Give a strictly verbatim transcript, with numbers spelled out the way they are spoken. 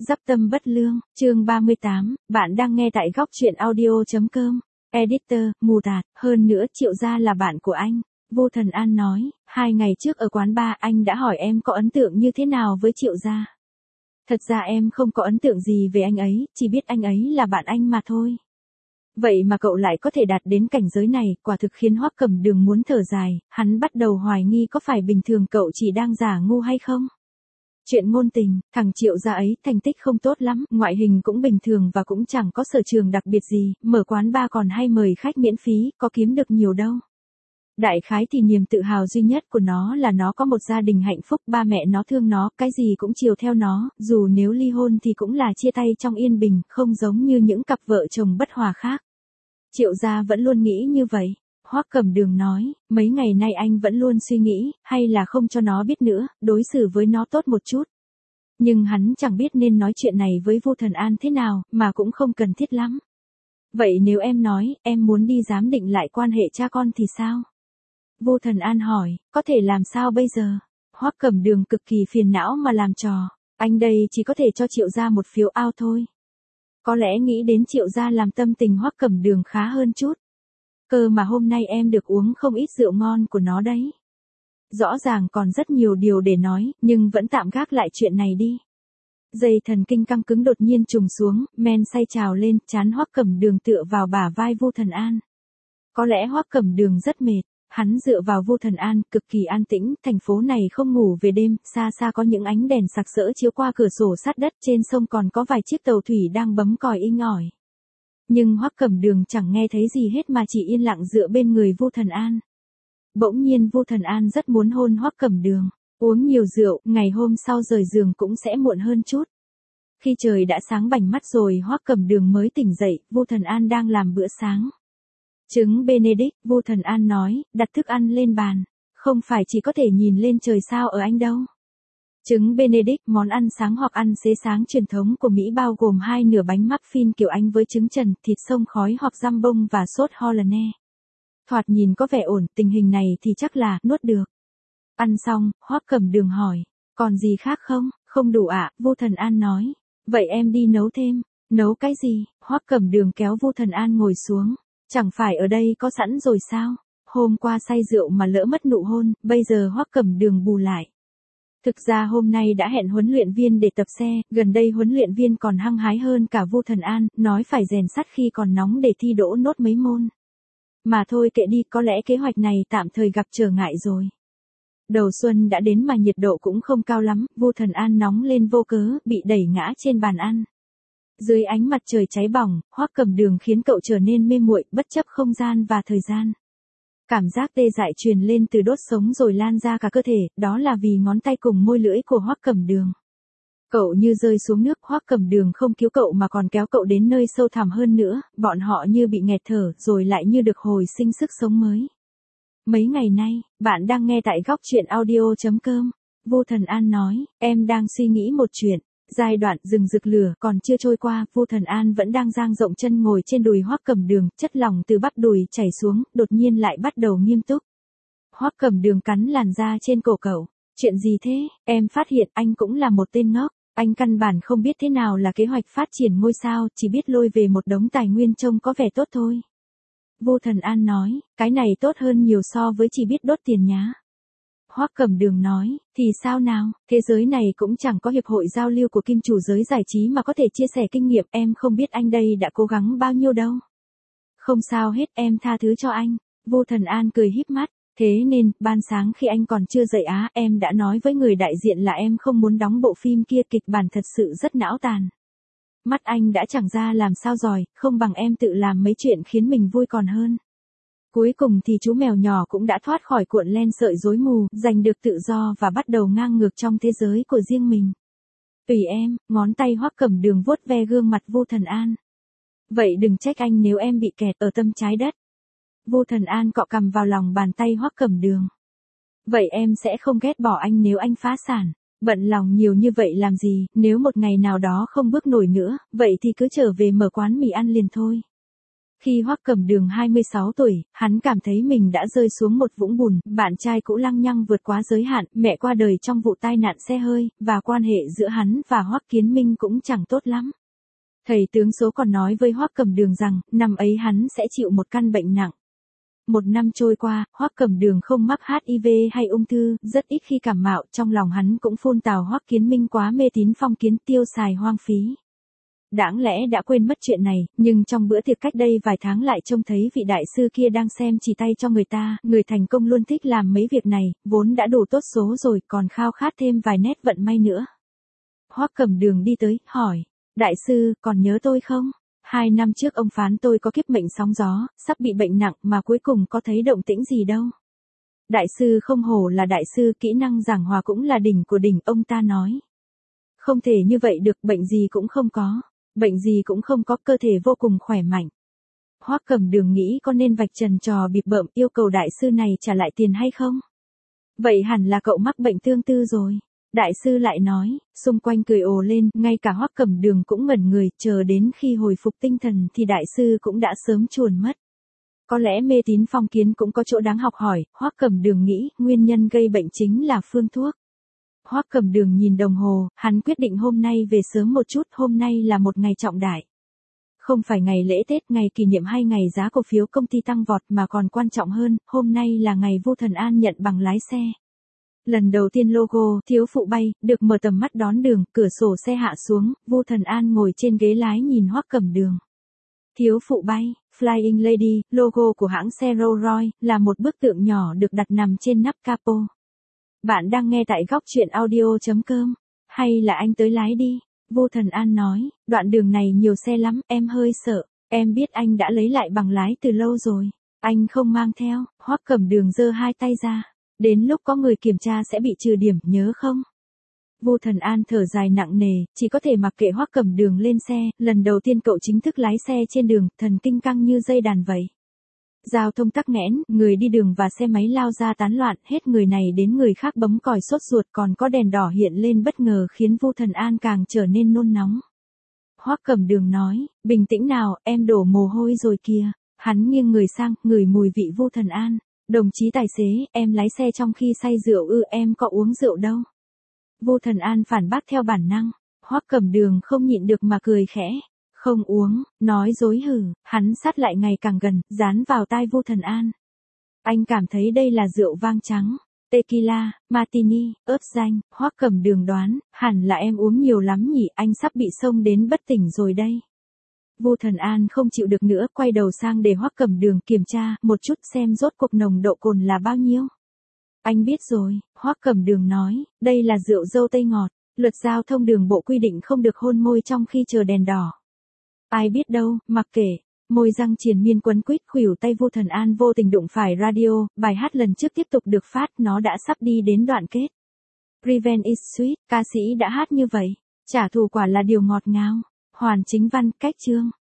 Dắp tâm bất lương, chương ba mươi tám, bạn đang nghe tại góc truyện audio.com. Editor, mù tạt, hơn nữa Triệu gia là bạn của anh. Vô Thần An nói, hai ngày trước ở quán bar anh đã hỏi em có ấn tượng như thế nào với Triệu gia. Thật ra em không có ấn tượng gì về anh ấy, chỉ biết anh ấy là bạn anh mà thôi. Vậy mà cậu lại có thể đạt đến cảnh giới này, quả thực khiến Hoắc Cẩm Đường muốn thở dài, hắn bắt đầu hoài nghi có phải bình thường cậu chỉ đang giả ngu hay không. Chuyện ngôn tình, thằng Triệu gia ấy thành tích không tốt lắm, ngoại hình cũng bình thường và cũng chẳng có sở trường đặc biệt gì, mở quán bar còn hay mời khách miễn phí, có kiếm được nhiều đâu. Đại khái thì niềm tự hào duy nhất của nó là nó có một gia đình hạnh phúc, ba mẹ nó thương nó, cái gì cũng chiều theo nó, dù nếu ly hôn thì cũng là chia tay trong yên bình, không giống như những cặp vợ chồng bất hòa khác. Triệu gia vẫn luôn nghĩ như vậy. Hoắc Cẩm Đường nói, mấy ngày nay anh vẫn luôn suy nghĩ, hay là không cho nó biết nữa, đối xử với nó tốt một chút. Nhưng hắn chẳng biết nên nói chuyện này với Vô Thần An thế nào, mà cũng không cần thiết lắm. Vậy nếu em nói, em muốn đi giám định lại quan hệ cha con thì sao? Vô Thần An hỏi, có thể làm sao bây giờ? Hoắc Cẩm Đường cực kỳ phiền não mà làm trò, anh đây chỉ có thể cho Triệu gia một phiếu ao thôi. Có lẽ nghĩ đến Triệu gia làm tâm tình Hoắc Cẩm Đường khá hơn chút. Cơ mà hôm nay em được uống không ít rượu ngon của nó đấy. Rõ ràng còn rất nhiều điều để nói, nhưng vẫn tạm gác lại chuyện này đi. Dây thần kinh căng cứng đột nhiên trùng xuống, men say trào lên, trán Hoắc Cẩm Đường tựa vào bả vai Vô Thần An. Có lẽ Hoắc Cẩm Đường rất mệt, hắn dựa vào Vô Thần An, cực kỳ an tĩnh, thành phố này không ngủ về đêm, xa xa có những ánh đèn sặc sỡ chiếu qua cửa sổ sát đất, trên sông còn có vài chiếc tàu thủy đang bấm còi inh ỏi. Nhưng Hoắc Cẩm Đường chẳng nghe thấy gì hết mà chỉ yên lặng dựa bên người Vô Thần An. Bỗng nhiên Vô Thần An rất muốn hôn Hoắc Cẩm Đường, uống nhiều rượu, ngày hôm sau rời giường cũng sẽ muộn hơn chút. Khi trời đã sáng bảnh mắt rồi Hoắc Cẩm Đường mới tỉnh dậy, Vô Thần An đang làm bữa sáng. Trứng Benedict, Vô Thần An nói, đặt thức ăn lên bàn, không phải chỉ có thể nhìn lên trời sao ở anh đâu. Trứng Benedict, món ăn sáng hoặc ăn xế sáng truyền thống của Mỹ bao gồm hai nửa bánh muffin kiểu Anh với trứng trần, thịt xông khói hoặc jambon và sốt Hollandaise. Thoạt nhìn có vẻ ổn, tình hình này thì chắc là nuốt được. Ăn xong, Hoắc Cẩm Đường hỏi, còn gì khác không? Không đủ ạ, Vô Thần An nói. Vậy em đi nấu thêm. Nấu cái gì? Hoắc Cẩm Đường kéo Vô Thần An ngồi xuống. Chẳng phải ở đây có sẵn rồi sao? Hôm qua say rượu mà lỡ mất nụ hôn, bây giờ Hoắc Cẩm Đường bù lại. Thực ra hôm nay đã hẹn huấn luyện viên để tập xe, gần đây huấn luyện viên còn hăng hái hơn cả Vô Thần An, nói phải rèn sắt khi còn nóng để thi đỗ nốt mấy môn. Mà thôi kệ đi, có lẽ kế hoạch này tạm thời gặp trở ngại rồi. Đầu xuân đã đến mà nhiệt độ cũng không cao lắm, Vô Thần An nóng lên vô cớ, bị đẩy ngã trên bàn ăn. Dưới ánh mặt trời cháy bỏng, Hoắc Cẩm Đường khiến cậu trở nên mê muội, bất chấp không gian và thời gian. Cảm giác tê dại truyền lên từ đốt sống rồi lan ra cả cơ thể, đó là vì ngón tay cùng môi lưỡi của Hoắc Cẩm Đường. Cậu như rơi xuống nước, Hoắc Cẩm Đường không cứu cậu mà còn kéo cậu đến nơi sâu thẳm hơn nữa, bọn họ như bị nghẹt thở, rồi lại như được hồi sinh sức sống mới. Mấy ngày nay, bạn đang nghe tại góc truyện audio.com. Vô Thần An nói, em đang suy nghĩ một chuyện. Giai đoạn rừng rực lửa còn chưa trôi qua, Vô Thần An vẫn đang dang rộng chân ngồi trên đùi Hoắc Cẩm Đường, chất lỏng từ bắp đùi chảy xuống, đột nhiên lại bắt đầu nghiêm túc. Hoắc Cẩm Đường cắn làn da trên cổ cậu. Chuyện gì thế? Em phát hiện anh cũng là một tên ngốc. Anh căn bản không biết thế nào là kế hoạch phát triển ngôi sao, chỉ biết lôi về một đống tài nguyên trông có vẻ tốt thôi. Vô Thần An nói, cái này tốt hơn nhiều so với chỉ biết đốt tiền nhá. Hoắc Cẩm Đường nói, thì sao nào, thế giới này cũng chẳng có hiệp hội giao lưu của kim chủ giới giải trí mà có thể chia sẻ kinh nghiệm, em không biết anh đây đã cố gắng bao nhiêu đâu. Không sao hết, em tha thứ cho anh. Vô Thần An cười híp mắt, thế nên, ban sáng khi anh còn chưa dậy á, em đã nói với người đại diện là em không muốn đóng bộ phim kia, kịch bản thật sự rất não tàn. Mắt anh đã chẳng ra làm sao giỏi, không bằng em tự làm mấy chuyện khiến mình vui còn hơn. Cuối cùng thì chú mèo nhỏ cũng đã thoát khỏi cuộn len sợi rối mù, giành được tự do và bắt đầu ngang ngược trong thế giới của riêng mình. Tùy em, ngón tay Hoắc Cẩm Đường vuốt ve gương mặt Vô Thần An. Vậy đừng trách anh nếu em bị kẹt ở tâm trái đất. Vô Thần An cọ cằm vào lòng bàn tay Hoắc Cẩm Đường. Vậy em sẽ không ghét bỏ anh nếu anh phá sản. Bận lòng nhiều như vậy làm gì, nếu một ngày nào đó không bước nổi nữa, vậy thì cứ trở về mở quán mì ăn liền thôi. Khi Hoắc Cẩm Đường hai mươi sáu tuổi, hắn cảm thấy mình đã rơi xuống một vũng bùn, bạn trai cũ lăng nhăng vượt quá giới hạn, mẹ qua đời trong vụ tai nạn xe hơi, và quan hệ giữa hắn và Hoắc Kiến Minh cũng chẳng tốt lắm. Thầy tướng số còn nói với Hoắc Cẩm Đường rằng, năm ấy hắn sẽ chịu một căn bệnh nặng. Một năm trôi qua, Hoắc Cẩm Đường không mắc H I V hay ung thư, rất ít khi cảm mạo, trong lòng hắn cũng phun tào Hoắc Kiến Minh quá mê tín phong kiến, tiêu xài hoang phí. Đáng lẽ đã quên mất chuyện này, nhưng trong bữa tiệc cách đây vài tháng lại trông thấy vị đại sư kia đang xem chỉ tay cho người ta, người thành công luôn thích làm mấy việc này, vốn đã đủ tốt số rồi, còn khao khát thêm vài nét vận may nữa. Hoắc Cẩm Đường đi tới, hỏi, đại sư, còn nhớ tôi không? Hai năm trước ông phán tôi có kiếp mệnh sóng gió, sắp bị bệnh nặng mà cuối cùng có thấy động tĩnh gì đâu. Đại sư không hổ là đại sư, kỹ năng giảng hòa cũng là đỉnh của đỉnh, ông ta nói. Không thể như vậy được, bệnh gì cũng không có. Bệnh gì cũng không có, cơ thể vô cùng khỏe mạnh. Hoắc Cẩm Đường nghĩ có nên vạch trần trò bịp bợm yêu cầu đại sư này trả lại tiền hay không? Vậy hẳn là cậu mắc bệnh tương tư rồi. Đại sư lại nói, xung quanh cười ồ lên, ngay cả Hoắc Cẩm Đường cũng ngẩn người, chờ đến khi hồi phục tinh thần thì đại sư cũng đã sớm chuồn mất. Có lẽ mê tín phong kiến cũng có chỗ đáng học hỏi, Hoắc Cẩm Đường nghĩ, nguyên nhân gây bệnh chính là phương thuốc. Hoắc Cẩm Đường nhìn đồng hồ, hắn quyết định hôm nay về sớm một chút, hôm nay là một ngày trọng đại. Không phải ngày lễ Tết, ngày kỷ niệm hay ngày giá cổ phiếu công ty tăng vọt mà còn quan trọng hơn, hôm nay là ngày Vu Thần An nhận bằng lái xe. Lần đầu tiên logo thiếu phụ bay được mở tầm mắt đón đường, cửa sổ xe hạ xuống, Vu Thần An ngồi trên ghế lái nhìn Hoắc Cẩm Đường. Thiếu phụ bay, Flying Lady, logo của hãng xe Rolls-Royce, là một bức tượng nhỏ được đặt nằm trên nắp capo. Bạn đang nghe tại góc truyện audio chấm com. Hay là anh tới lái đi, Vu Thần An nói, đoạn đường này nhiều xe lắm, em hơi sợ, em biết anh đã lấy lại bằng lái từ lâu rồi. Anh không mang theo, Hoắc Cẩm Đường giơ hai tay ra. Đến lúc có người kiểm tra sẽ bị trừ điểm, nhớ không? Vu Thần An thở dài nặng nề, chỉ có thể mặc kệ Hoắc Cẩm Đường lên xe, lần đầu tiên cậu chính thức lái xe trên đường, thần kinh căng như dây đàn vậy. Giao thông tắc nghẽn, người đi đường và xe máy lao ra tán loạn, hết người này đến người khác bấm còi sốt ruột, còn có đèn đỏ hiện lên bất ngờ khiến Vu Thần An càng trở nên nôn nóng. Hoắc Cẩm Đường nói, bình tĩnh nào, em đổ mồ hôi rồi kìa. Hắn nghiêng người sang, ngửi mùi vị Vu Thần An. Đồng chí tài xế, em lái xe trong khi say rượu ư? Em có uống rượu đâu. Vu Thần An phản bác theo bản năng. Hoắc Cẩm Đường không nhịn được mà cười khẽ. Không uống, nói dối hử, hắn sát lại ngày càng gần, dán vào tai Vu Thần An. Anh cảm thấy đây là rượu vang trắng, tequila, martini, ớt danh. Hoắc Cẩm Đường đoán, hẳn là em uống nhiều lắm nhỉ, anh sắp bị xông đến bất tỉnh rồi đây. Vu Thần An không chịu được nữa, quay đầu sang để Hoắc Cẩm Đường kiểm tra một chút xem rốt cuộc nồng độ cồn là bao nhiêu. Anh biết rồi, Hoắc Cẩm Đường nói, đây là rượu dâu tây ngọt, luật giao thông đường bộ quy định không được hôn môi trong khi chờ đèn đỏ. Ai biết đâu, mặc kệ. Môi răng triền miên quấn quýt, khuỷu tay Vu Thần An vô tình đụng phải radio, bài hát lần trước tiếp tục được phát, nó đã sắp đi đến đoạn kết. Revenge is sweet, ca sĩ đã hát như vậy, trả thù quả là điều ngọt ngào. Hoàn Chính Văn, cách chương.